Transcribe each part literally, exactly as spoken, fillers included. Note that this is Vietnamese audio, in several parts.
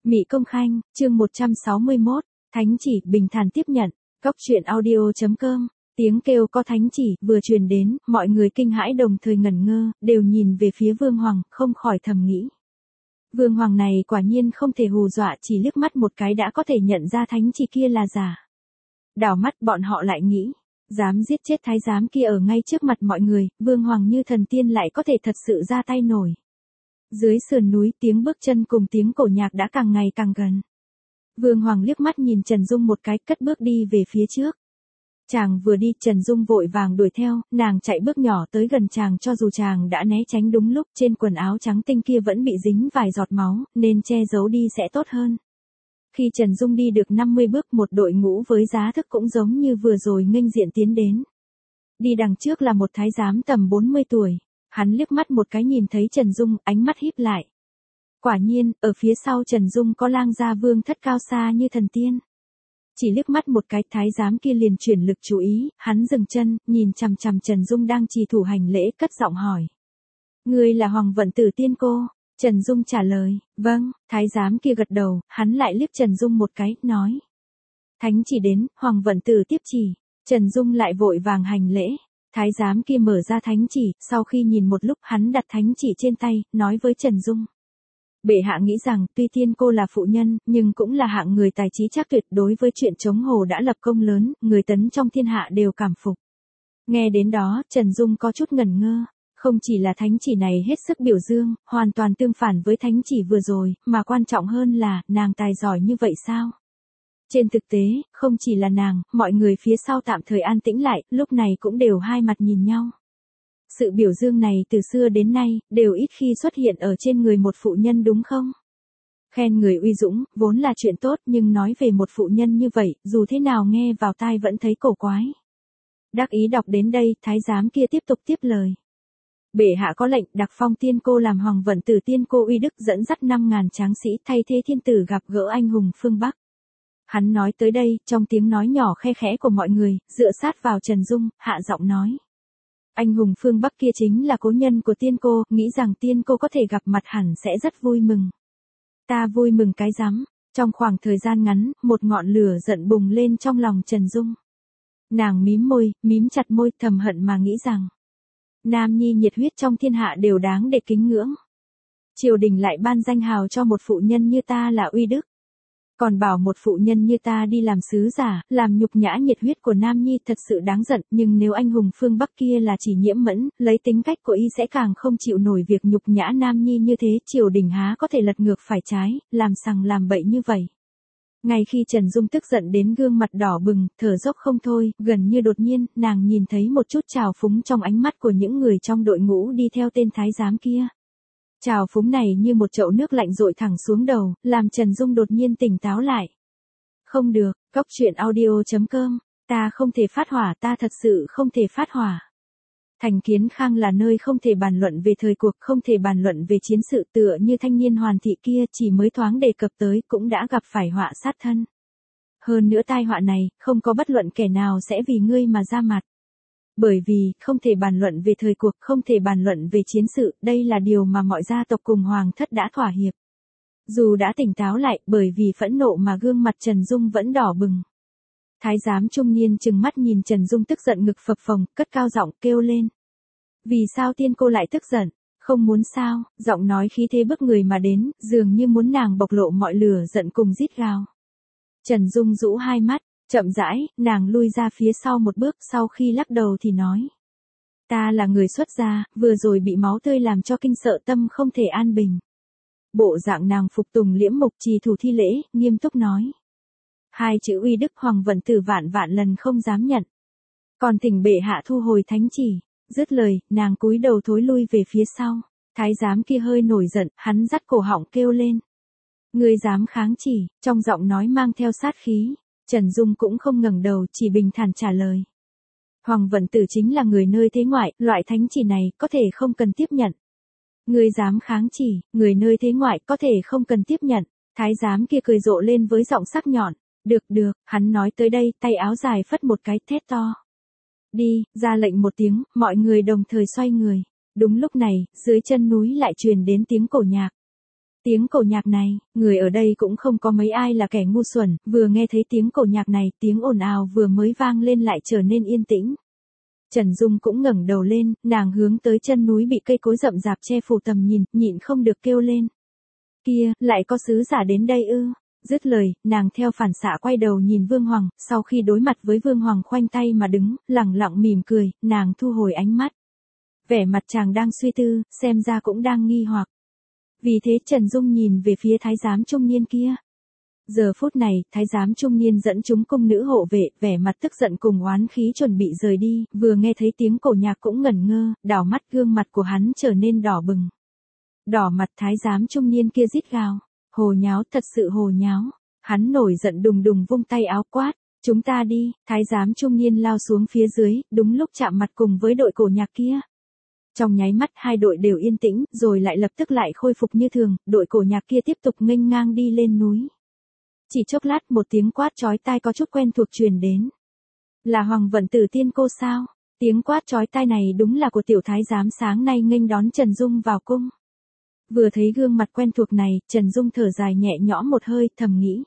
Mị Công Khanh, chương một trăm sáu mươi mốt, thánh chỉ, bình thản tiếp nhận, Cóc truyện audio chấm com, tiếng kêu có thánh chỉ, vừa truyền đến, mọi người kinh hãi đồng thời ngẩn ngơ, đều nhìn về phía Vương Hoàng, không khỏi thầm nghĩ. Vương Hoàng này quả nhiên không thể hù dọa, chỉ liếc mắt một cái đã có thể nhận ra thánh chỉ kia là giả. Đảo mắt bọn họ lại nghĩ, dám giết chết thái giám kia ở ngay trước mặt mọi người, Vương Hoàng như thần tiên lại có thể thật sự ra tay nổi. Dưới sườn núi tiếng bước chân cùng tiếng cổ nhạc đã càng ngày càng gần. Vương Hoàng liếc mắt nhìn Trần Dung một cái, cất bước đi về phía trước. Chàng vừa đi, Trần Dung vội vàng đuổi theo, nàng chạy bước nhỏ tới gần chàng, cho dù chàng đã né tránh đúng lúc, trên quần áo trắng tinh kia vẫn bị dính vài giọt máu, nên che giấu đi sẽ tốt hơn. Khi Trần Dung đi được năm mươi bước, một đội ngũ với giá thức cũng giống như vừa rồi nghênh diện tiến đến. Đi đằng trước là một thái giám tầm bốn mươi tuổi. Hắn liếc mắt một cái nhìn thấy Trần Dung, ánh mắt híp lại. Quả nhiên, ở phía sau Trần Dung có lang gia vương thất cao xa như thần tiên. Chỉ liếc mắt một cái, thái giám kia liền chuyển lực chú ý, hắn dừng chân, nhìn chằm chằm Trần Dung đang trì thủ hành lễ, cất giọng hỏi. Ngươi là Hoàng Vận Tử tiên cô? Trần Dung trả lời, vâng. Thái giám kia gật đầu, hắn lại liếc Trần Dung một cái, nói. Thánh chỉ đến, Hoàng Vận Tử tiếp chỉ. Trần Dung lại vội vàng hành lễ. Thái giám kia mở ra thánh chỉ, sau khi nhìn một lúc hắn đặt thánh chỉ trên tay, nói với Trần Dung. Bệ hạ nghĩ rằng, tuy tiên cô là phụ nhân, nhưng cũng là hạng người tài trí chắc tuyệt, đối với chuyện chống hồ đã lập công lớn, người tấn trong thiên hạ đều cảm phục. Nghe đến đó, Trần Dung có chút ngẩn ngơ. Không chỉ là thánh chỉ này hết sức biểu dương, hoàn toàn tương phản với thánh chỉ vừa rồi, mà quan trọng hơn là, nàng tài giỏi như vậy sao? Trên thực tế, không chỉ là nàng, mọi người phía sau tạm thời an tĩnh lại, lúc này cũng đều hai mặt nhìn nhau. Sự biểu dương này từ xưa đến nay, đều ít khi xuất hiện ở trên người một phụ nhân đúng không? Khen người uy dũng, vốn là chuyện tốt, nhưng nói về một phụ nhân như vậy, dù thế nào nghe vào tai vẫn thấy cổ quái. Đắc ý đọc đến đây, thái giám kia tiếp tục tiếp lời. Bệ hạ có lệnh đặc phong tiên cô làm Hoàng Vận Tử tiên cô uy đức, dẫn dắt năm ngàn tráng sĩ thay thế thiên tử gặp gỡ anh hùng phương Bắc. Hắn nói tới đây, trong tiếng nói nhỏ khe khẽ của mọi người, dựa sát vào Trần Dung, hạ giọng nói. Anh hùng phương Bắc kia chính là cố nhân của tiên cô, nghĩ rằng tiên cô có thể gặp mặt hẳn sẽ rất vui mừng. Ta vui mừng cái rắm. Trong khoảng thời gian ngắn, một ngọn lửa giận bùng lên trong lòng Trần Dung. Nàng mím môi, mím chặt môi, thầm hận mà nghĩ rằng. Nam nhi nhiệt huyết trong thiên hạ đều đáng để kính ngưỡng. Triều đình lại ban danh hào cho một phụ nhân như ta là uy đức. Còn bảo một phụ nhân như ta đi làm sứ giả, làm nhục nhã nhiệt huyết của Nam nhi thật sự đáng giận, nhưng nếu anh hùng phương Bắc kia là chỉ nhiễm mẫn, lấy tính cách của y sẽ càng không chịu nổi việc nhục nhã Nam nhi như thế, triều đình há có thể lật ngược phải trái, làm sằng làm bậy như vậy. Ngay khi Trần Dung tức giận đến gương mặt đỏ bừng, thở dốc không thôi, gần như đột nhiên, nàng nhìn thấy một chút trào phúng trong ánh mắt của những người trong đội ngũ đi theo tên thái giám kia. Trào phúng này như một chậu nước lạnh dội thẳng xuống đầu, làm Trần Dung đột nhiên tỉnh táo lại. Không được, Cóc truyện audio chấm com, ta không thể phát hỏa, ta thật sự không thể phát hỏa. Thành Kiến Khang là nơi không thể bàn luận về thời cuộc, không thể bàn luận về chiến sự, tựa như thanh niên Hoàn Thị kia chỉ mới thoáng đề cập tới cũng đã gặp phải họa sát thân. Hơn nữa tai họa này, không có bất luận kẻ nào sẽ vì ngươi mà ra mặt. Bởi vì, không thể bàn luận về thời cuộc, không thể bàn luận về chiến sự, đây là điều mà mọi gia tộc cùng hoàng thất đã thỏa hiệp. Dù đã tỉnh táo lại, bởi vì phẫn nộ mà gương mặt Trần Dung vẫn đỏ bừng. Thái giám trung niên trừng mắt nhìn Trần Dung tức giận ngực phập phồng, cất cao giọng kêu lên. Vì sao tiên cô lại tức giận? Không muốn sao? Giọng nói khí thế bức người mà đến, dường như muốn nàng bộc lộ mọi lửa giận cùng rít gào. Trần Dung rũ hai mắt. Chậm rãi, nàng lui ra phía sau một bước, sau khi lắc đầu thì nói. Ta là người xuất gia, vừa rồi bị máu tươi làm cho kinh sợ, tâm không thể an bình. Bộ dạng nàng phục tùng liễm mục trì thủ thi lễ, nghiêm túc nói. Hai chữ uy đức Hoàng Vận Tử vạn vạn lần không dám nhận. Còn thỉnh bệ hạ thu hồi thánh chỉ. Dứt lời, nàng cúi đầu thối lui về phía sau. Thái giám kia hơi nổi giận, hắn dắt cổ họng kêu lên. Ngươi dám kháng chỉ, trong giọng nói mang theo sát khí. Trần Dung cũng không ngẩng đầu, chỉ bình thản trả lời. Hoàng Vận Tử chính là người nơi thế ngoại, loại thánh chỉ này có thể không cần tiếp nhận. Ngươi dám kháng chỉ, người nơi thế ngoại có thể không cần tiếp nhận. Thái giám kia cười rộ lên với giọng sắc nhọn. Được được, hắn nói tới đây, tay áo dài phất một cái, thét to. Đi, ra lệnh một tiếng, mọi người đồng thời xoay người. Đúng lúc này, dưới chân núi lại truyền đến tiếng cổ nhạc. Tiếng cổ nhạc này, người ở đây cũng không có mấy ai là kẻ ngu xuẩn, vừa nghe thấy tiếng cổ nhạc này, tiếng ồn ào vừa mới vang lên lại trở nên yên tĩnh. Trần Dung cũng ngẩng đầu lên, nàng hướng tới chân núi bị cây cối rậm rạp che phủ tầm nhìn, nhịn không được kêu lên. Kia, lại có sứ giả đến đây ư? Dứt lời, nàng theo phản xạ quay đầu nhìn Vương Hoàng, sau khi đối mặt với Vương Hoàng khoanh tay mà đứng, lẳng lặng mỉm cười, nàng thu hồi ánh mắt. Vẻ mặt chàng đang suy tư, xem ra cũng đang nghi hoặc. Vì thế Trần Dung nhìn về phía thái giám trung niên kia. Giờ phút này, thái giám trung niên dẫn chúng cung nữ hộ vệ, vẻ mặt tức giận cùng oán khí chuẩn bị rời đi, vừa nghe thấy tiếng cổ nhạc cũng ngẩn ngơ, đảo mắt gương mặt của hắn trở nên đỏ bừng. Đỏ mặt thái giám trung niên kia rít gào, hồ nháo, thật sự hồ nháo. Hắn nổi giận đùng đùng vung tay áo quát, chúng ta đi, thái giám trung niên lao xuống phía dưới, đúng lúc chạm mặt cùng với đội cổ nhạc kia. Trong nháy mắt hai đội đều yên tĩnh, rồi lại lập tức lại khôi phục như thường, đội cổ nhạc kia tiếp tục nghênh ngang đi lên núi. Chỉ chốc lát một tiếng quát chói tai có chút quen thuộc truyền đến. Là Hoàng Vận Tử tiên cô sao? Tiếng quát chói tai này đúng là của tiểu thái giám sáng nay nghênh đón Trần Dung vào cung. Vừa thấy gương mặt quen thuộc này, Trần Dung thở dài nhẹ nhõm một hơi, thầm nghĩ.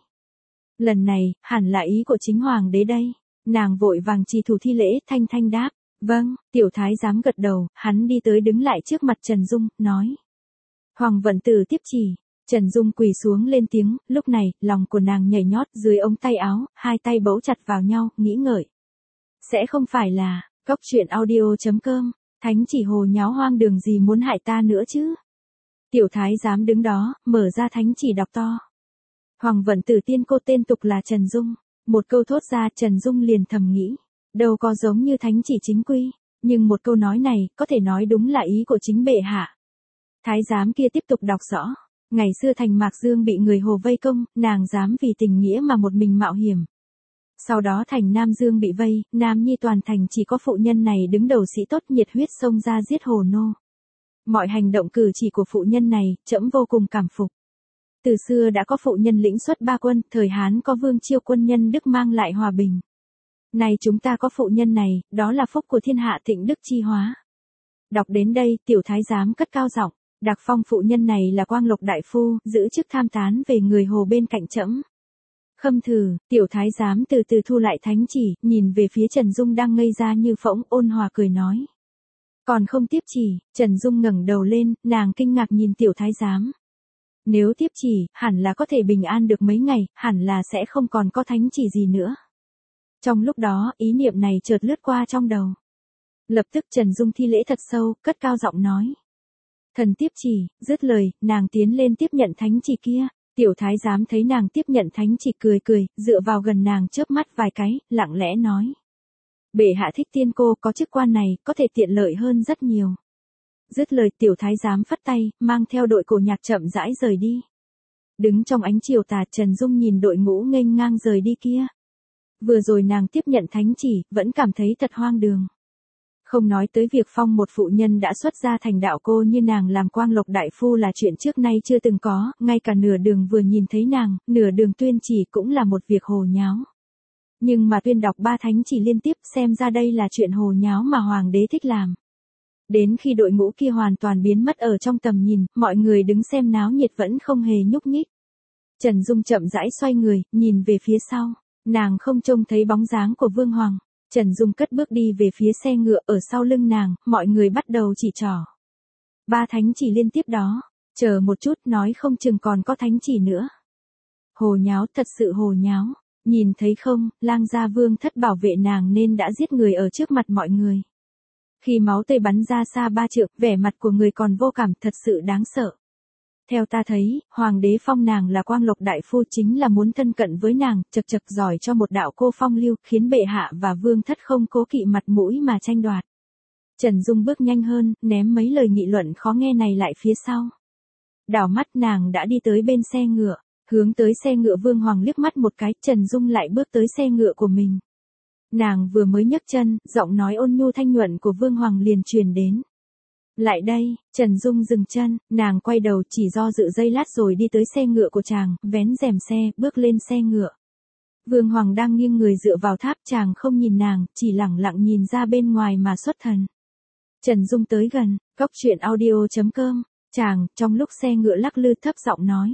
Lần này, hẳn là ý của chính hoàng đế đây. Nàng vội vàng trì thủ thi lễ, thanh thanh đáp. Vâng, tiểu thái giám gật đầu, hắn đi tới đứng lại trước mặt Trần Dung, nói. Hoàng Vận Tử tiếp chỉ. Trần Dung quỳ xuống lên tiếng, lúc này, lòng của nàng nhảy nhót dưới ống tay áo, hai tay bấu chặt vào nhau, nghĩ ngợi. Sẽ không phải là, cóc truyện audio chấm com, thánh chỉ hồ nháo hoang đường gì muốn hại ta nữa chứ? Tiểu thái giám đứng đó, mở ra thánh chỉ đọc to. Hoàng Vận Tử tiên cô tên tục là Trần Dung. Một câu thốt ra Trần Dung liền thầm nghĩ. Đâu có giống như thánh chỉ chính quy. Nhưng một câu nói này, có thể nói đúng là ý của chính bệ hạ. Thái giám kia tiếp tục đọc rõ. Ngày xưa thành Mạc Dương bị người Hồ vây công, nàng dám vì tình nghĩa mà một mình mạo hiểm. Sau đó thành Nam Dương bị vây, Nam Nhi toàn thành chỉ có phụ nhân này đứng đầu sĩ tốt nhiệt huyết xông ra giết Hồ nô. Mọi hành động cử chỉ của phụ nhân này, trẫm vô cùng cảm phục. Từ xưa đã có phụ nhân lĩnh xuất ba quân, thời Hán có Vương Chiêu quân nhân Đức mang lại hòa bình. Nay chúng ta có phụ nhân này, đó là phúc của thiên hạ thịnh đức chi hóa. Đọc đến đây, tiểu thái giám cất cao giọng, đặc phong phụ nhân này là Quang Lộc đại phu, giữ chức tham tán về người Hồ bên cạnh trẫm. Khâm thử, tiểu thái giám từ từ thu lại thánh chỉ, nhìn về phía Trần Dung đang ngây ra như phỗng, ôn hòa cười nói. Còn không tiếp chỉ, Trần Dung ngẩng đầu lên, nàng kinh ngạc nhìn tiểu thái giám. Nếu tiếp chỉ, hẳn là có thể bình an được mấy ngày, hẳn là sẽ không còn có thánh chỉ gì nữa. Trong lúc đó, ý niệm này chợt lướt qua trong đầu. Lập tức Trần Dung thi lễ thật sâu, cất cao giọng nói. Thần tiếp chỉ, dứt lời, nàng tiến lên tiếp nhận thánh chỉ kia. Tiểu thái giám thấy nàng tiếp nhận thánh chỉ cười cười, dựa vào gần nàng chớp mắt vài cái, lặng lẽ nói. Bệ hạ thích tiên cô, có chức quan này, có thể tiện lợi hơn rất nhiều. Dứt lời tiểu thái giám phất tay, mang theo đội cổ nhạc chậm rãi rời đi. Đứng trong ánh chiều tà, Trần Dung nhìn đội ngũ nghênh ngang rời đi kia. Vừa rồi nàng tiếp nhận thánh chỉ, vẫn cảm thấy thật hoang đường. Không nói tới việc phong một phụ nhân đã xuất gia thành đạo cô như nàng làm Quang Lộc đại phu là chuyện trước nay chưa từng có, ngay cả nửa đường vừa nhìn thấy nàng, nửa đường tuyên chỉ cũng là một việc hồ nháo. Nhưng mà tuyên đọc ba thánh chỉ liên tiếp, xem ra đây là chuyện hồ nháo mà hoàng đế thích làm. Đến khi đội ngũ kia hoàn toàn biến mất ở trong tầm nhìn, mọi người đứng xem náo nhiệt vẫn không hề nhúc nhích. Trần Dung chậm rãi xoay người, nhìn về phía sau, nàng không trông thấy bóng dáng của Vương Hoàng. Trần Dung cất bước đi về phía xe ngựa, ở sau lưng nàng, mọi người bắt đầu chỉ trỏ. Ba thánh chỉ liên tiếp đó, chờ một chút, nói không chừng còn có thánh chỉ nữa. Hồ nháo, thật sự hồ nháo, nhìn thấy không, lang gia Vương thất bảo vệ nàng nên đã giết người ở trước mặt mọi người. Khi máu tươi bắn ra xa ba trượng, vẻ mặt của người còn vô cảm, thật sự đáng sợ. Theo ta thấy, hoàng đế phong nàng là Quang Lộc đại phu chính là muốn thân cận với nàng, chật chật giỏi cho một đạo cô phong lưu, khiến bệ hạ và vương thất không cố kỵ mặt mũi mà tranh đoạt. Trần Dung bước nhanh hơn, ném mấy lời nghị luận khó nghe này lại phía sau. Đảo mắt nàng đã đi tới bên xe ngựa, hướng tới xe ngựa Vương Hoàng liếc mắt một cái, Trần Dung lại bước tới xe ngựa của mình. Nàng vừa mới nhấc chân, giọng nói ôn nhu thanh nhuận của Vương Hoàng liền truyền đến. Lại đây, Trần Dung dừng chân, nàng quay đầu chỉ do dự giây lát rồi đi tới xe ngựa của chàng, vén rèm xe, bước lên xe ngựa. Vương Hoàng đang nghiêng người dựa vào tháp, chàng không nhìn nàng, chỉ lẳng lặng nhìn ra bên ngoài mà xuất thần. Trần Dung tới gần, cóc truyện audio chấm com Chàng, trong lúc xe ngựa lắc lư thấp giọng nói.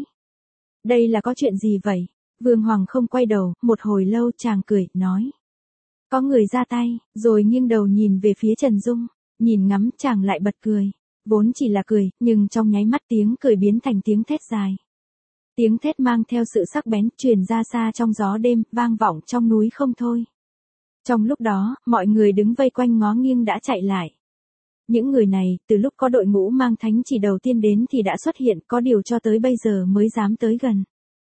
Đây là có chuyện gì vậy? Vương Hoàng không quay đầu, một hồi lâu chàng cười, nói. Có người ra tay, rồi nghiêng đầu nhìn về phía Trần Dung, nhìn ngắm chàng lại bật cười. Vốn chỉ là cười, nhưng trong nháy mắt tiếng cười biến thành tiếng thét dài. Tiếng thét mang theo sự sắc bén, truyền ra xa trong gió đêm, vang vọng trong núi không thôi. Trong lúc đó, mọi người đứng vây quanh ngó nghiêng đã chạy lại. Những người này, từ lúc có đội ngũ mang thánh chỉ đầu tiên đến thì đã xuất hiện, có điều cho tới bây giờ mới dám tới gần.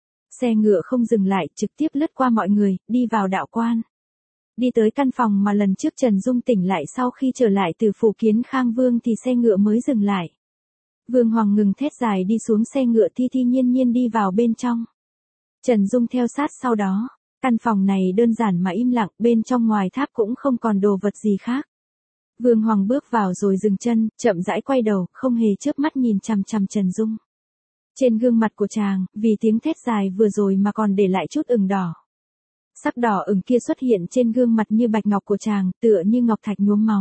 Xe ngựa không dừng lại, trực tiếp lướt qua mọi người, đi vào đạo quan. Đi tới căn phòng mà lần trước Trần Dung tỉnh lại sau khi trở lại từ phủ Kiến Khang Vương thì xe ngựa mới dừng lại. Vương Hoàng ngừng thét dài đi xuống xe ngựa, thi thi nhiên nhiên đi vào bên trong. Trần Dung theo sát sau đó. Căn phòng này đơn giản mà im lặng, bên trong ngoài tháp cũng không còn đồ vật gì khác. Vương Hoàng bước vào rồi dừng chân, chậm rãi quay đầu, không hề chớp mắt nhìn chằm chằm Trần Dung. Trên gương mặt của chàng, vì tiếng thét dài vừa rồi mà còn để lại chút ửng đỏ. Sắc đỏ ửng kia xuất hiện trên gương mặt như bạch ngọc của chàng, tựa như ngọc thạch nhuốm máu.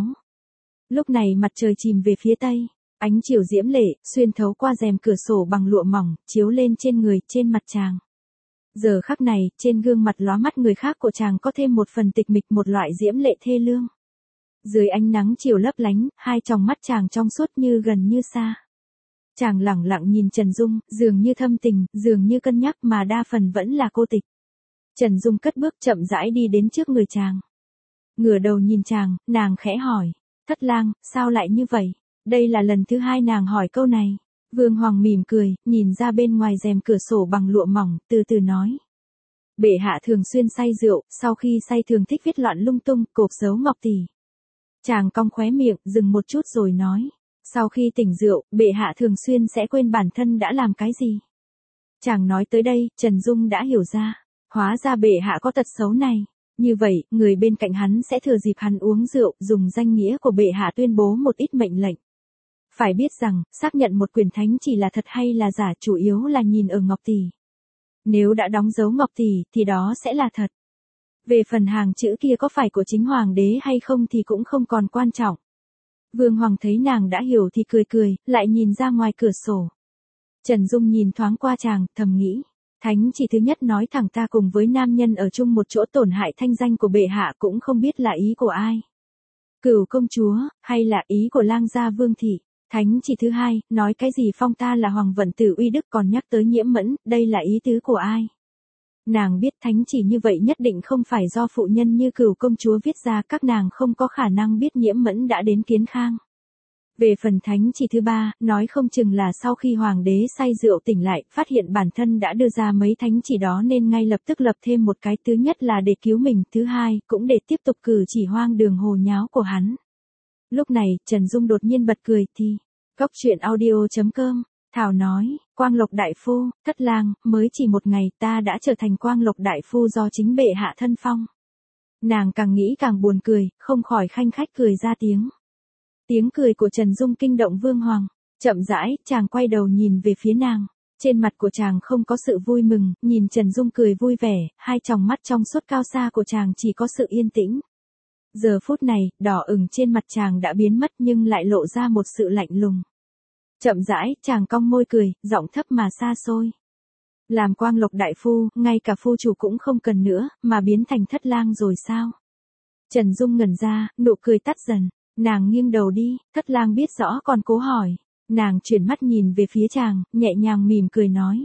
Lúc này mặt trời chìm về phía tây, ánh chiều diễm lệ, xuyên thấu qua rèm cửa sổ bằng lụa mỏng, chiếu lên trên người, trên mặt chàng. Giờ khắc này, trên gương mặt lóa mắt người khác của chàng có thêm một phần tịch mịch, một loại diễm lệ thê lương. Dưới ánh nắng chiều lấp lánh, hai tròng mắt chàng trong suốt như gần như xa. Chàng lẳng lặng nhìn Trần Dung, dường như thâm tình, dường như cân nhắc mà đa phần vẫn là cô tịch. Trần Dung cất bước chậm rãi đi đến trước người chàng. Ngửa đầu nhìn chàng, nàng khẽ hỏi, Thất lang, sao lại như vậy? Đây là lần thứ hai nàng hỏi câu này. Vương Hoàng mỉm cười, nhìn ra bên ngoài rèm cửa sổ bằng lụa mỏng, từ từ nói. Bệ hạ thường xuyên say rượu, sau khi say thường thích viết loạn lung tung, cộp dấu ngọc tỷ. Chàng cong khóe miệng, dừng một chút rồi nói. Sau khi tỉnh rượu, bệ hạ thường xuyên sẽ quên bản thân đã làm cái gì. Chàng nói tới đây, Trần Dung đã hiểu ra. Hóa ra bệ hạ có tật xấu này. Như vậy, người bên cạnh hắn sẽ thừa dịp hắn uống rượu, dùng danh nghĩa của bệ hạ tuyên bố một ít mệnh lệnh. Phải biết rằng, xác nhận một quyền thánh chỉ là thật hay là giả chủ yếu là nhìn ở ngọc tỷ. Nếu đã đóng dấu ngọc tỷ, thì đó sẽ là thật. Về phần hàng chữ kia có phải của chính hoàng đế hay không thì cũng không còn quan trọng. Vương Hoàng thấy nàng đã hiểu thì cười cười, lại nhìn ra ngoài cửa sổ. Trần Dung nhìn thoáng qua chàng, thầm nghĩ. Thánh chỉ thứ nhất nói thẳng ta cùng với nam nhân ở chung một chỗ tổn hại thanh danh của bệ hạ cũng không biết là ý của ai. Cửu công chúa, hay là ý của lang gia Vương thị. Thánh chỉ thứ hai, nói cái gì phong ta là hoàng vận tử uy đức còn nhắc tới Nhiễm Mẫn, đây là ý tứ của ai? Nàng biết thánh chỉ như vậy nhất định không phải do phụ nhân như Cửu công chúa viết ra, các nàng không có khả năng biết Nhiễm Mẫn đã đến Kiến Khang. Về phần thánh chỉ thứ ba, nói không chừng là sau khi hoàng đế say rượu tỉnh lại, phát hiện bản thân đã đưa ra mấy thánh chỉ đó nên ngay lập tức lập thêm một cái, thứ nhất là để cứu mình, thứ hai, cũng để tiếp tục cử chỉ hoang đường hồ nháo của hắn. Lúc này, Trần Dung đột nhiên bật cười thì, Cốc truyện audio chấm com, Thảo nói, Quang Lộc đại phu, Thất lang, mới chỉ một ngày ta đã trở thành Quang Lộc đại phu do chính bệ hạ thân phong. Nàng càng nghĩ càng buồn cười, không khỏi khanh khách cười ra tiếng. Tiếng cười của Trần Dung kinh động Vương Hoàng, chậm rãi, chàng quay đầu nhìn về phía nàng. Trên mặt của chàng không có sự vui mừng, nhìn Trần Dung cười vui vẻ, hai tròng mắt trong suốt cao xa của chàng chỉ có sự yên tĩnh. Giờ phút này, đỏ ửng trên mặt chàng đã biến mất nhưng lại lộ ra một sự lạnh lùng. Chậm rãi, chàng cong môi cười, giọng thấp mà xa xôi. Làm Quang Lộc đại phu, ngay cả phu chủ cũng không cần nữa, mà biến thành Thất lang rồi sao? Trần Dung ngẩn ra, nụ cười tắt dần. Nàng nghiêng đầu đi, Thất lang biết rõ còn cố hỏi. Nàng chuyển mắt nhìn về phía chàng, nhẹ nhàng mỉm cười nói.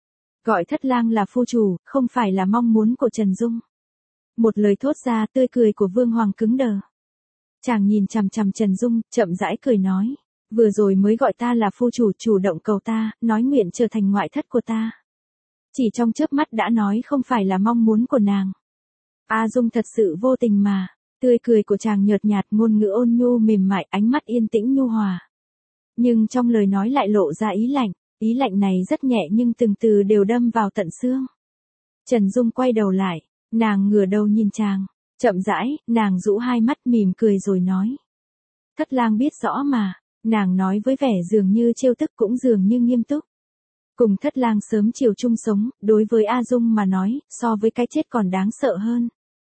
Gọi Thất lang là phu chủ, không phải là mong muốn của Trần Dung. Một lời thốt ra, tươi cười của Vương Hoàng cứng đờ. Chàng nhìn chằm chằm Trần Dung, chậm rãi cười nói. Vừa rồi mới gọi ta là phu chủ, chủ động cầu ta, nói nguyện trở thành ngoại thất của ta. Chỉ trong chớp mắt đã nói không phải là mong muốn của nàng. A Dung thật sự vô tình mà. Tươi cười của chàng nhợt nhạt, ngôn ngữ ôn nhu mềm mại, ánh mắt yên tĩnh nhu hòa. Nhưng trong lời nói lại lộ ra ý lạnh, ý lạnh này rất nhẹ nhưng từng từ đều đâm vào tận xương. Trần Dung quay đầu lại, nàng ngửa đầu nhìn chàng, chậm rãi, nàng rũ hai mắt mỉm cười rồi nói. Thất lang biết rõ mà, nàng nói với vẻ dường như trêu tức cũng dường như nghiêm túc. Cùng Thất lang sớm chiều chung sống, đối với A Dung mà nói, so với cái chết còn đáng sợ hơn.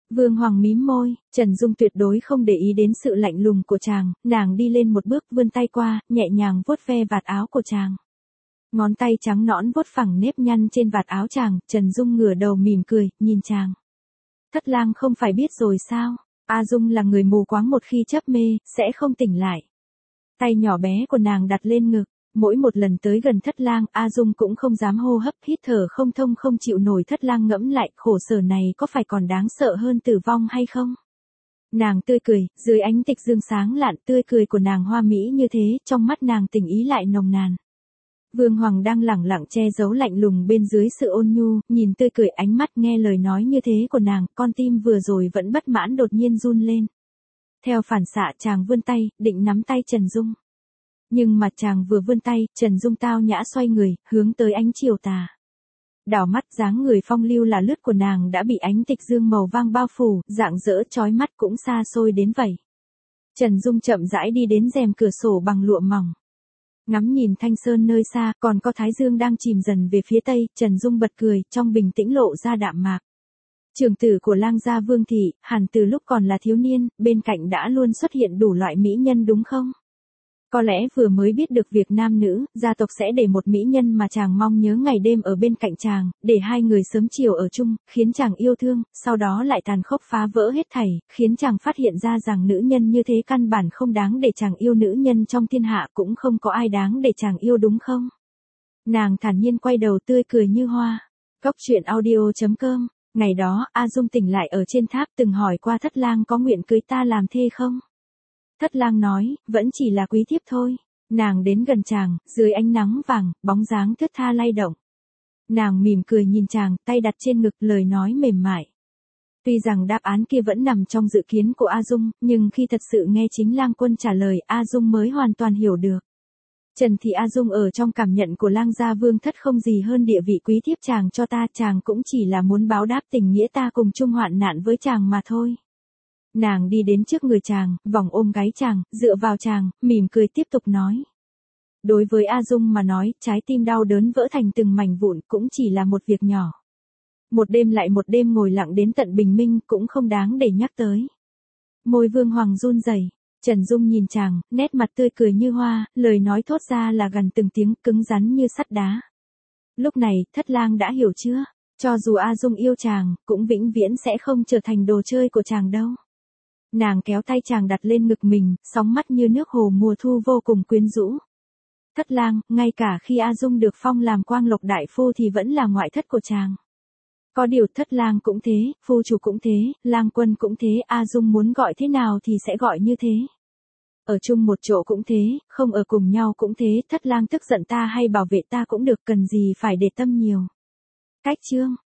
Vương Hoàng mím môi, Trần Dung tuyệt đối không để ý đến sự lạnh lùng của chàng, nàng đi lên một bước vươn tay qua, nhẹ nhàng vuốt ve vạt áo của chàng. Ngón tay trắng nõn vuốt phẳng nếp nhăn trên vạt áo chàng, Trần Dung ngửa đầu mỉm cười, nhìn chàng. Thất lang không phải biết rồi sao, A Dung là người mù quáng một khi chấp mê, sẽ không tỉnh lại. Tay nhỏ bé của nàng đặt lên ngực, mỗi một lần tới gần Thất lang, A Dung cũng không dám hô hấp, hít thở không thông không chịu nổi. Thất lang ngẫm lại, khổ sở này có phải còn đáng sợ hơn tử vong hay không? Nàng tươi cười, dưới ánh tịch dương sáng lạn, tươi cười của nàng hoa mỹ như thế, trong mắt nàng tình ý lại nồng nàn. Vương Hoàng đang lẳng lặng che giấu lạnh lùng bên dưới sự ôn nhu, nhìn tươi cười ánh mắt nghe lời nói như thế của nàng, con tim vừa rồi vẫn bất mãn đột nhiên run lên. Theo phản xạ chàng vươn tay, định nắm tay Trần Dung. Nhưng mà chàng vừa vươn tay, Trần Dung tao nhã xoay người, hướng tới ánh chiều tà. Đảo mắt dáng người phong lưu là lướt của nàng đã bị ánh tịch dương màu vang bao phủ, rạng rỡ chói mắt cũng xa xôi đến vậy. Trần Dung chậm rãi đi đến rèm cửa sổ bằng lụa mỏng. Ngắm nhìn thanh sơn nơi xa, còn có thái dương đang chìm dần về phía tây, Trần Dung bật cười, trong bình tĩnh lộ ra đạm mạc. Trưởng tử của lang gia Vương thị, hẳn từ lúc còn là thiếu niên, bên cạnh đã luôn xuất hiện đủ loại mỹ nhân đúng không? Có lẽ vừa mới biết được việc nam nữ, gia tộc sẽ để một mỹ nhân mà chàng mong nhớ ngày đêm ở bên cạnh chàng, để hai người sớm chiều ở chung, khiến chàng yêu thương, sau đó lại tàn khốc phá vỡ hết thảy, khiến chàng phát hiện ra rằng nữ nhân như thế căn bản không đáng để chàng yêu, nữ nhân trong thiên hạ cũng không có ai đáng để chàng yêu đúng không? Nàng thản nhiên quay đầu tươi cười như hoa. Cốc truyện audio chấm com. Ngày đó, A Dung tỉnh lại ở trên tháp từng hỏi qua Thất lang có nguyện cưới ta làm thê không? Thất lang nói, vẫn chỉ là quý thiếp thôi. Nàng đến gần chàng, dưới ánh nắng vàng, bóng dáng thướt tha lay động. Nàng mỉm cười nhìn chàng, tay đặt trên ngực, lời nói mềm mại. Tuy rằng đáp án kia vẫn nằm trong dự kiến của A Dung, nhưng khi thật sự nghe chính lang quân trả lời, A Dung mới hoàn toàn hiểu được. Trần thị A Dung ở trong cảm nhận của lang gia Vương Thất không gì hơn địa vị quý thiếp chàng cho ta, chàng cũng chỉ là muốn báo đáp tình nghĩa ta cùng chung hoạn nạn với chàng mà thôi. Nàng đi đến trước người chàng, vòng ôm gáy chàng, dựa vào chàng, mỉm cười tiếp tục nói. Đối với A Dung mà nói, trái tim đau đớn vỡ thành từng mảnh vụn cũng chỉ là một việc nhỏ. Một đêm lại một đêm ngồi lặng đến tận bình minh cũng không đáng để nhắc tới. Môi Vương Hoàng run rẩy. Trần Dung nhìn chàng, nét mặt tươi cười như hoa, lời nói thốt ra là gần từng tiếng, cứng rắn như sắt đá. Lúc này, Thất lang đã hiểu chưa? Cho dù A Dung yêu chàng, cũng vĩnh viễn sẽ không trở thành đồ chơi của chàng đâu. Nàng kéo tay chàng đặt lên ngực mình, sóng mắt như nước hồ mùa thu vô cùng quyến rũ. Thất lang, ngay cả khi A Dung được phong làm Quang Lộc đại phu thì vẫn là ngoại thất của chàng. Có điều Thất lang cũng thế, phu chủ cũng thế, lang quân cũng thế, A Dung muốn gọi thế nào thì sẽ gọi như thế. Ở chung một chỗ cũng thế, không ở cùng nhau cũng thế, Thất lang tức giận ta hay bảo vệ ta cũng được, cần gì phải để tâm nhiều. Cách chương